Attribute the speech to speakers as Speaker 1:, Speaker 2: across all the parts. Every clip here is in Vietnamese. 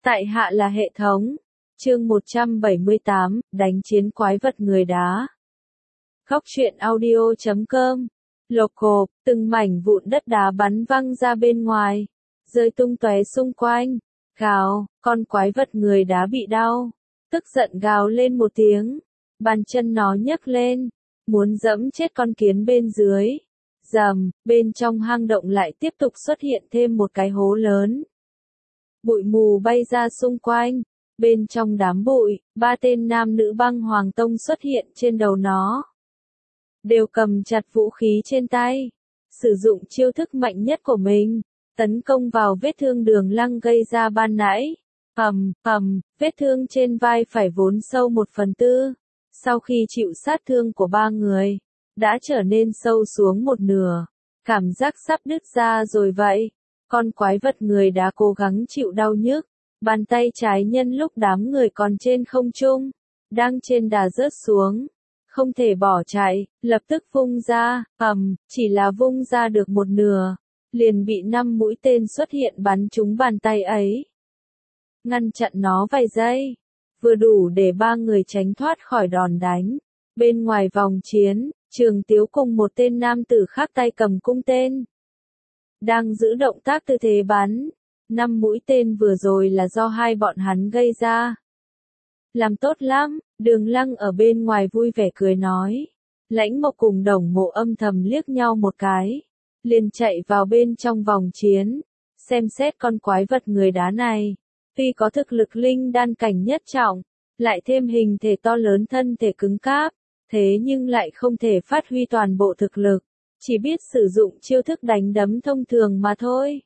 Speaker 1: Tại hạ là hệ thống. Chương 178, đánh chiến quái vật người đá. Góc truyện audio.com. Lộc cộp, từng mảnh vụn đất đá bắn văng ra bên ngoài, rơi tung tóe xung quanh. Gào, con quái vật người đá bị đau, tức giận gào lên một tiếng, bàn chân nó nhấc lên, muốn giẫm chết con kiến bên dưới. Rầm, bên trong hang động lại tiếp tục xuất hiện thêm một cái hố lớn. Bụi mù bay ra xung quanh, bên trong đám bụi, 3 tên nam nữ băng hoàng tông xuất hiện trên đầu nó. Đều cầm chặt vũ khí trên tay, sử dụng chiêu thức mạnh nhất của mình, tấn công vào vết thương Đường Lăng gây ra ban nãy. Vết thương trên vai phải vốn sâu 1/4, sau khi chịu sát thương của 3 người, đã trở nên sâu xuống 1/2, cảm giác sắp đứt ra rồi vậy. Con quái vật người đã cố gắng chịu đau nhức, bàn tay trái nhân lúc đám người còn trên không trung, đang trên đà rớt xuống, không thể bỏ chạy, lập tức vung ra, chỉ là vung ra được 1/2, liền bị 5 mũi tên xuất hiện bắn trúng bàn tay ấy. Ngăn chặn nó vài giây, vừa đủ để 3 người tránh thoát khỏi đòn đánh. Bên ngoài vòng chiến, Trường Tiếu cùng một tên nam tử khác tay cầm cung tên, đang giữ động tác tư thế bắn. 5 mũi tên vừa rồi là do hai bọn hắn gây ra. Làm tốt lắm, Đường Lăng ở bên ngoài vui vẻ cười nói. Lãnh Mộc cùng Đồng Mộ âm thầm liếc nhau một cái, liền chạy vào bên trong vòng chiến, xem xét con quái vật người đá này. Tuy có thực lực linh đan cảnh nhất trọng, lại thêm hình thể to lớn thân thể cứng cáp, thế nhưng lại không thể phát huy toàn bộ thực lực, chỉ biết sử dụng chiêu thức đánh đấm thông thường mà thôi.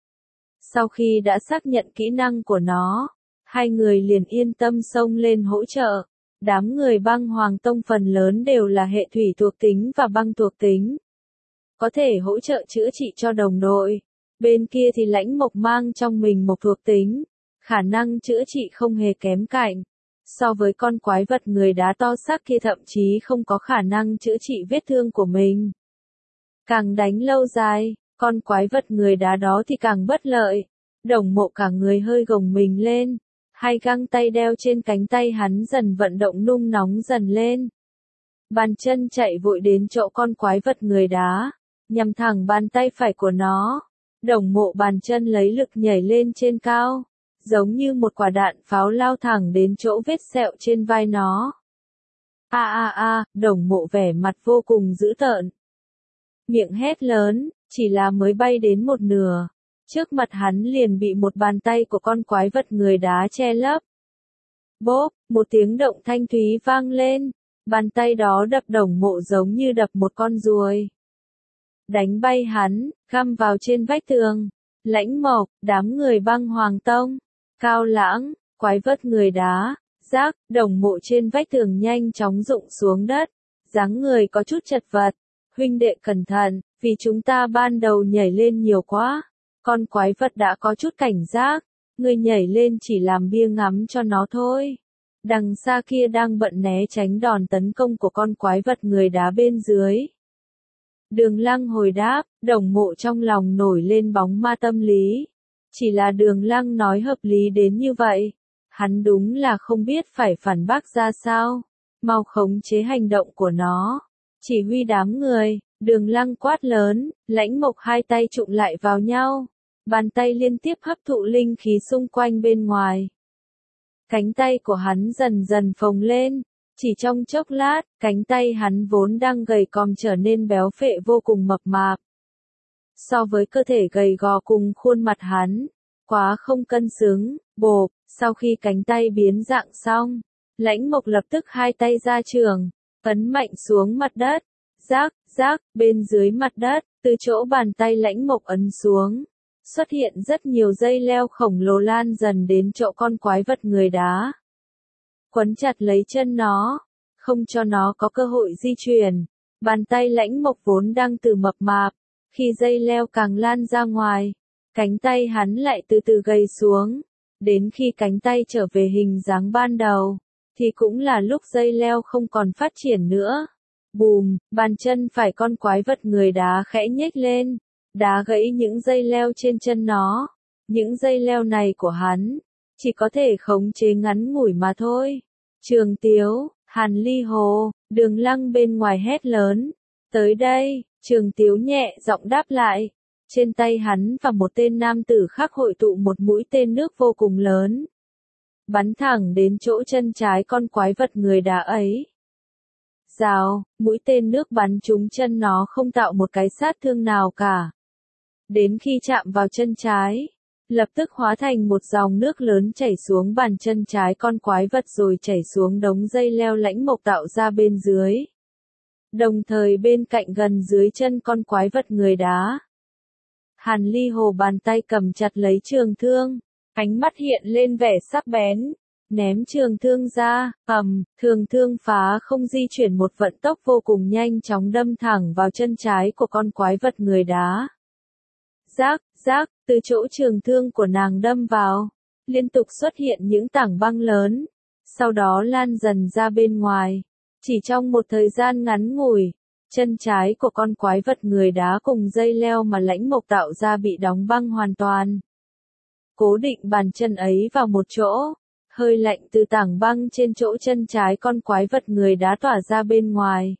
Speaker 1: Sau khi đã xác nhận kỹ năng của nó, hai người liền yên tâm xông lên hỗ trợ. Đám người băng hoàng tông phần lớn đều là hệ thủy thuộc tính và băng thuộc tính, có thể hỗ trợ chữa trị cho đồng đội. Bên kia thì Lãnh Mộc mang trong mình một thuộc tính, khả năng chữa trị không hề kém cạnh. So với con quái vật người đá to xác kia thậm chí không có khả năng chữa trị vết thương của mình. Càng đánh lâu dài, con quái vật người đá đó thì càng bất lợi. Đồng Mộ cả người hơi gồng mình lên, hai găng tay đeo trên cánh tay hắn dần vận động nung nóng dần lên. Bàn chân chạy vội đến chỗ con quái vật người đá, nhằm thẳng bàn tay phải của nó. Đồng Mộ bàn chân lấy lực nhảy lên trên cao, giống như một quả đạn pháo lao thẳng đến chỗ vết sẹo trên vai nó. Đồng Mộ vẻ mặt vô cùng dữ tợn, miệng hét lớn, chỉ là mới bay đến 1/2, trước mặt hắn liền bị một bàn tay của con quái vật người đá che lấp. Bốp, một tiếng động thanh thúy vang lên, bàn tay đó đập Đồng Mộ giống như đập một con ruồi, đánh bay hắn, găm vào trên vách tường. Lãnh Mộc, đám người băng hoàng tông, Cao Lãng, quái vật người đá, rác, Đồng Mộ trên vách tường nhanh chóng rụng xuống đất, dáng người có chút chật vật. Huynh đệ cẩn thận, vì chúng ta ban đầu nhảy lên nhiều quá, con quái vật đã có chút cảnh giác, người nhảy lên chỉ làm bia ngắm cho nó thôi. Đằng xa kia đang bận né tránh đòn tấn công của con quái vật người đá bên dưới. Đường Lăng hồi đáp, Đồng Mộ trong lòng nổi lên bóng ma tâm lý. Chỉ là Đường Lăng nói hợp lý đến như vậy, hắn đúng là không biết phải phản bác ra sao, mau khống chế hành động của nó. Chỉ huy đám người, Đường Lăng quát lớn, Lãnh Mộc hai tay trụm lại vào nhau, bàn tay liên tiếp hấp thụ linh khí xung quanh bên ngoài. Cánh tay của hắn dần dần phồng lên, chỉ trong chốc lát, cánh tay hắn vốn đang gầy còm trở nên béo phệ vô cùng mập mạp. So với cơ thể gầy gò cùng khuôn mặt hắn, quá không cân xứng. Bộp, sau khi cánh tay biến dạng xong, Lãnh Mộc lập tức hai tay ra trường, ấn mạnh xuống mặt đất. Rác, bên dưới mặt đất, từ chỗ bàn tay Lãnh Mộc ấn xuống, xuất hiện rất nhiều dây leo khổng lồ lan dần đến chỗ con quái vật người đá. Quấn chặt lấy chân nó, không cho nó có cơ hội di chuyển. Bàn tay Lãnh Mộc vốn đang từ mập mạp, khi dây leo càng lan ra ngoài, cánh tay hắn lại từ từ gầy xuống, đến khi cánh tay trở về hình dáng ban đầu, thì cũng là lúc dây leo không còn phát triển nữa. Bùm, bàn chân phải con quái vật người đá khẽ nhếch lên, đá gãy những dây leo trên chân nó. Những dây leo này của hắn, chỉ có thể khống chế ngắn ngủi mà thôi. Trường Tiếu, Hàn Ly Hồ, Đường Lăng bên ngoài hét lớn. Tới đây, Trường Tiếu nhẹ giọng đáp lại. Trên tay hắn và một tên nam tử khác hội tụ một mũi tên nước vô cùng lớn. Bắn thẳng đến chỗ chân trái con quái vật người đá ấy. Rào, mũi tên nước bắn trúng chân nó không tạo một cái sát thương nào cả. Đến khi chạm vào chân trái, lập tức hóa thành một dòng nước lớn chảy xuống bàn chân trái con quái vật rồi chảy xuống đống dây leo lãnh mộc tạo ra bên dưới. Đồng thời bên cạnh gần dưới chân con quái vật người đá. Hàn Ly Hồ bàn tay cầm chặt lấy trường thương, ánh mắt hiện lên vẻ sắc bén, ném trường thương ra, thường thương phá không di chuyển một vận tốc vô cùng nhanh chóng đâm thẳng vào chân trái của con quái vật người đá. Rác, rác, từ chỗ trường thương của nàng đâm vào, liên tục xuất hiện những tảng băng lớn, sau đó lan dần ra bên ngoài. Chỉ trong một thời gian ngắn ngủi, chân trái của con quái vật người đá cùng dây leo mà lãnh mộc tạo ra bị đóng băng hoàn toàn. Cố định bàn chân ấy vào một chỗ, hơi lạnh từ tảng băng trên chỗ chân trái con quái vật người đá tỏa ra bên ngoài.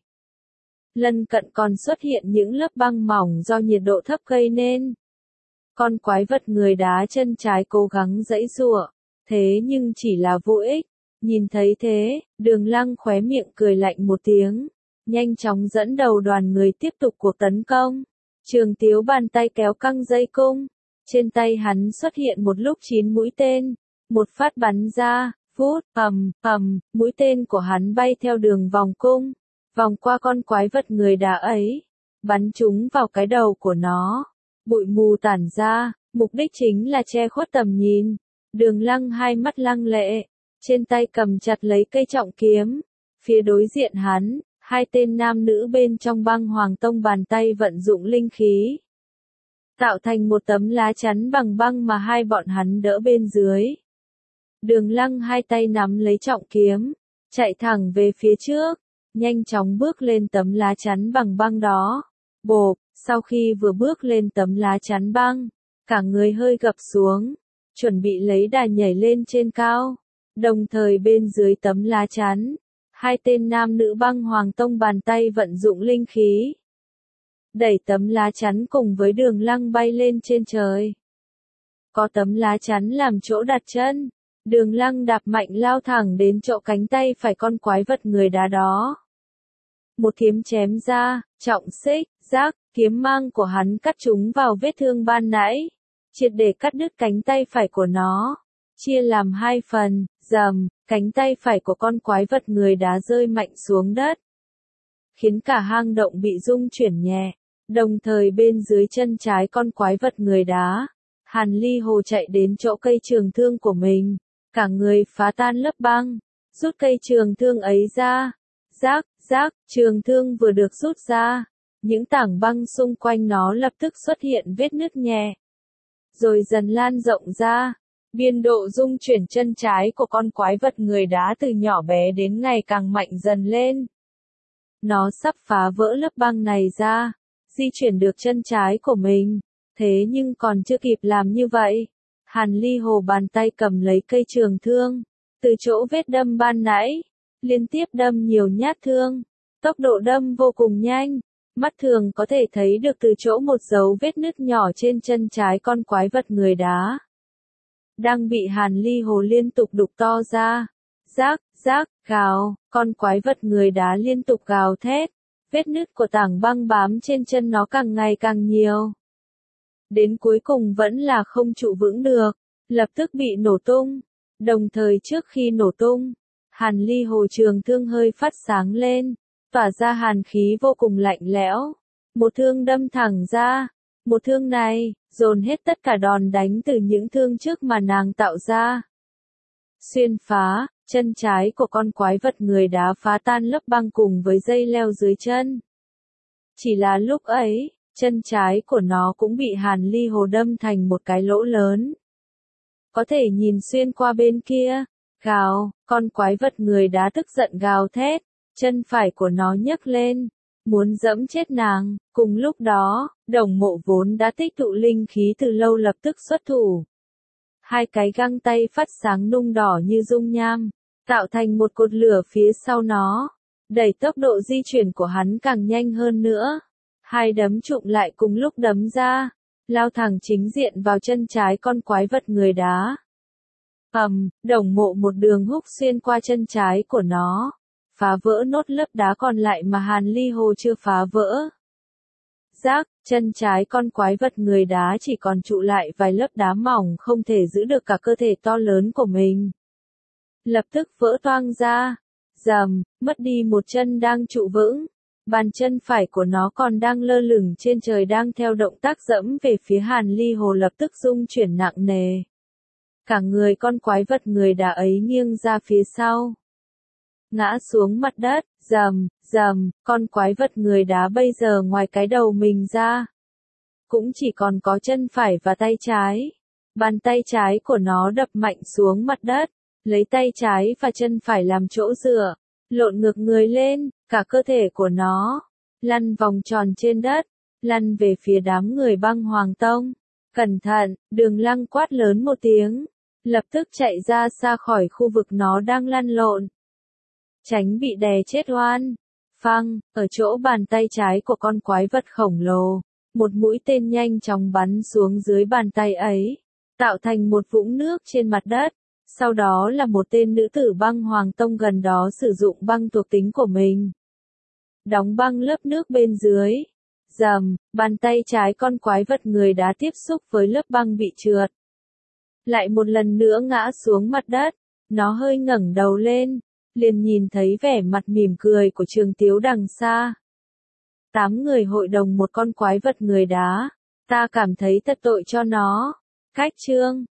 Speaker 1: Lân cận còn xuất hiện những lớp băng mỏng do nhiệt độ thấp gây nên. Con quái vật người đá chân trái cố gắng giãy giụa, thế nhưng chỉ là vô ích. Nhìn thấy thế, Đường Lăng khóe miệng cười lạnh một tiếng, nhanh chóng dẫn đầu đoàn người tiếp tục cuộc tấn công. Trường Tiếu bàn tay kéo căng dây cung, trên tay hắn xuất hiện một lúc 9 mũi tên, một phát bắn ra, phút, mũi tên của hắn bay theo đường vòng cung, vòng qua con quái vật người đá ấy, bắn trúng vào cái đầu của nó. Bụi mù tản ra, mục đích chính là che khuất tầm nhìn. Đường Lăng hai mắt lăng lệ, trên tay cầm chặt lấy cây trọng kiếm. Phía đối diện hắn, hai tên nam nữ bên trong Băng Hoàng Tông bàn tay vận dụng linh khí, tạo thành một tấm lá chắn bằng băng mà hai bọn hắn đỡ bên dưới. Đường Lăng hai tay nắm lấy trọng kiếm, chạy thẳng về phía trước, nhanh chóng bước lên tấm lá chắn bằng băng đó. Bộp, sau khi vừa bước lên tấm lá chắn băng, cả người hơi gập xuống, chuẩn bị lấy đà nhảy lên trên cao. Đồng thời bên dưới tấm lá chắn, hai tên nam nữ Băng Hoàng Tông bàn tay vận dụng linh khí, đẩy tấm lá chắn cùng với Đường Lăng bay lên trên trời. Có tấm lá chắn làm chỗ đặt chân, Đường Lăng đạp mạnh lao thẳng đến chỗ cánh tay phải con quái vật người đá đó. Một kiếm chém ra, trọng xích, rác, kiếm mang của hắn cắt trúng vào vết thương ban nãy, triệt để cắt đứt cánh tay phải của nó, chia làm hai phần, rầm, cánh tay phải của con quái vật người đá rơi mạnh xuống đất, khiến cả hang động bị rung chuyển nhẹ, đồng thời bên dưới chân trái con quái vật người đá, Hàn Ly Hồ chạy đến chỗ cây trường thương của mình, cả người phá tan lớp băng, rút cây trường thương ấy ra, rác, rác, trường thương vừa được rút ra, những tảng băng xung quanh nó lập tức xuất hiện vết nứt nhẹ, rồi dần lan rộng ra. Biên độ rung chuyển chân trái của con quái vật người đá từ nhỏ bé đến ngày càng mạnh dần lên. Nó sắp phá vỡ lớp băng này ra, di chuyển được chân trái của mình, thế nhưng còn chưa kịp làm như vậy. Hàn Ly Hồ bàn tay cầm lấy cây trường thương, từ chỗ vết đâm ban nãy, liên tiếp đâm nhiều nhát thương, tốc độ đâm vô cùng nhanh, mắt thường có thể thấy được từ chỗ một dấu vết nứt nhỏ trên chân trái con quái vật người đá đang bị Hàn Ly Hồ liên tục đục to ra. Rác, rác, gào, con quái vật người đá liên tục gào thét, vết nứt của tảng băng bám trên chân nó càng ngày càng nhiều. Đến cuối cùng vẫn là không trụ vững được, lập tức bị nổ tung. Đồng thời trước khi nổ tung, Hàn Ly Hồ trường thương hơi phát sáng lên, tỏa ra hàn khí vô cùng lạnh lẽo. Một thương đâm thẳng ra. Một thương này, dồn hết tất cả đòn đánh từ những thương trước mà nàng tạo ra. Xuyên phá, chân trái của con quái vật người đá phá tan lớp băng cùng với dây leo dưới chân. Chỉ là lúc ấy, chân trái của nó cũng bị Hàn Ly Hồ đâm thành một cái lỗ lớn. Có thể nhìn xuyên qua bên kia. Gào, con quái vật người đá tức giận gào thét, chân phải của nó nhấc lên, muốn dẫm chết nàng. Cùng lúc đó, Đồng Mộ vốn đã tích tụ linh khí từ lâu lập tức xuất thủ. Hai cái găng tay phát sáng nung đỏ như dung nham, tạo thành một cột lửa phía sau nó, đẩy tốc độ di chuyển của hắn càng nhanh hơn nữa. Hai đấm trụng lại cùng lúc đấm ra, lao thẳng chính diện vào chân trái con quái vật người đá. Đồng mộ một đường húc xuyên qua chân trái của nó, phá vỡ nốt lớp đá còn lại mà Hàn Ly Hồ chưa phá vỡ. Rác, chân trái con quái vật người đá chỉ còn trụ lại vài lớp đá mỏng không thể giữ được cả cơ thể to lớn của mình. Lập tức vỡ toang ra, mất đi một chân đang trụ vững. Bàn chân phải của nó còn đang lơ lửng trên trời đang theo động tác dẫm về phía Hàn Ly Hồ lập tức rung chuyển nặng nề. Cả người con quái vật người đá ấy nghiêng ra phía sau, ngã xuống mặt đất, con quái vật người đá bây giờ ngoài cái đầu mình ra, cũng chỉ còn có chân phải và tay trái. Bàn tay trái của nó đập mạnh xuống mặt đất, lấy tay trái và chân phải làm chỗ dựa, lộn ngược người lên, cả cơ thể của nó lăn vòng tròn trên đất, lăn về phía đám người Băng Hoàng Tông. Cẩn thận, Đường Lăng quát lớn một tiếng, lập tức chạy ra xa khỏi khu vực nó đang lăn lộn, tránh bị đè chết oan. Phăng, ở chỗ bàn tay trái của con quái vật khổng lồ, một mũi tên nhanh chóng bắn xuống dưới bàn tay ấy, tạo thành một vũng nước trên mặt đất. Sau đó là một tên nữ tử Băng Hoàng Tông gần đó sử dụng băng thuộc tính của mình, đóng băng lớp nước bên dưới. Bàn tay trái con quái vật người đá tiếp xúc với lớp băng bị trượt, lại một lần nữa ngã xuống mặt đất. Nó hơi ngẩng đầu lên, liền nhìn thấy vẻ mặt mỉm cười của Trường Tiếu đằng xa. 8 người hội đồng một con quái vật người đá, ta cảm thấy thật tội cho nó. Cách chương